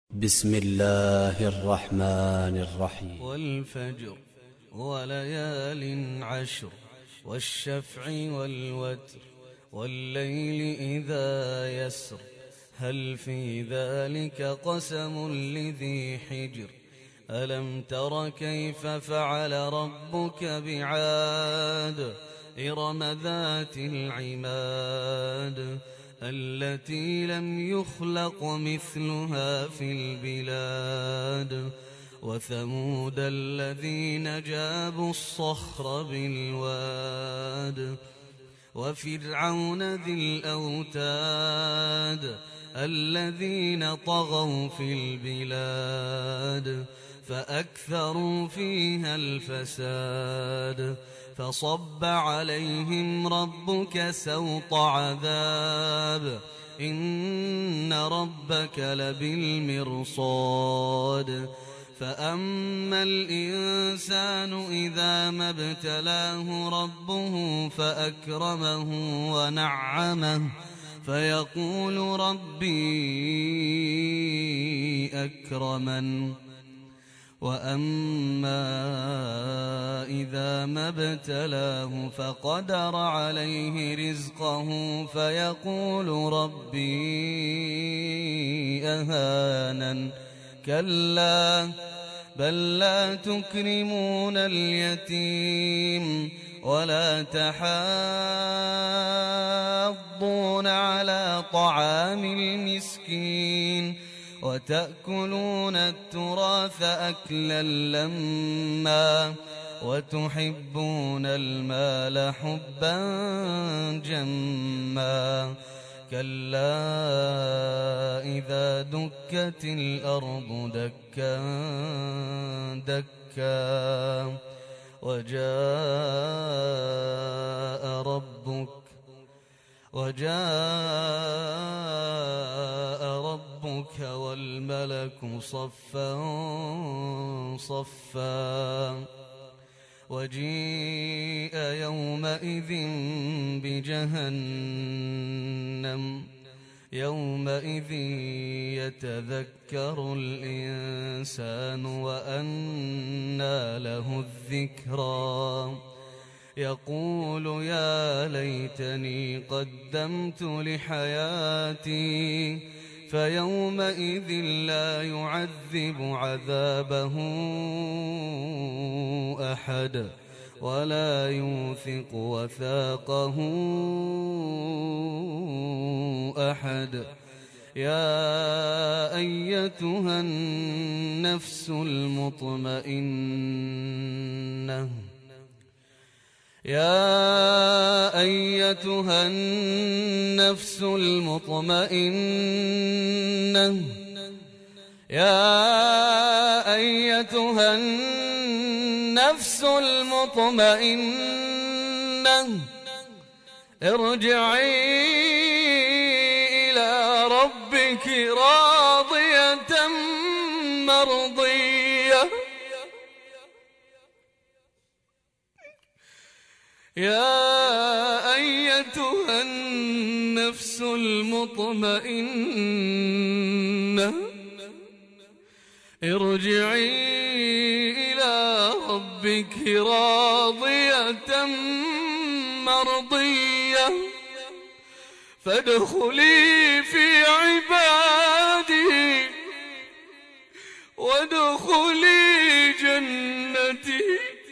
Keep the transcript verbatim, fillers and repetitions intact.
بسم الله الرحمن الرحيم. والفجر وليال عشر والشفع والوتر والليل إذا يسر هل في ذلك قسم لذي حجر ألم تر كيف فعل ربك بعاد إرم ذات العماد التي لم يخلق مثلها في البلاد وثمود الذين جابوا الصخر بالواد وفرعون ذي الأوتاد الذين طغوا في البلاد فأكثروا فيها الفساد فصب عليهم ربك سوط عذاب إن ربك لبالمرصاد فأما الإنسان إذا ما ابتلاه ربه فأكرمه ونعمه فيقول ربي أكرمن وأما إذا ما ابتلاه فقدر عليه رزقه فيقول ربي أهانن كلا بل لا تكرمون اليتيم ولا تحاضون على طعام المسكين وتأكلون التراث أكلا لما وتحبون المال حبا جما كلا إذا دكت الأرض دكا دكا وجاء ربك وجاء ربك والملك صفا صفا وجيء يومئذ بجهنم يومئذ يتذكر الإنسان وأنى له الذكرى يقول يا ليتني قدمت لحياتي فيومئذ لا يعذب عذابه أحد ولا يوثق وثاقه أحد يا أيتها النفس المطمئنة يا أيتها النفس المطمئنة يا أيتها النفس المطمئنة ارجعي إلى ربك راضية مرضية يا أيتها النفس المطمئنة ارجعي إلى ربك راضية مرضية فادخلي في عبادي وادخلي جنتي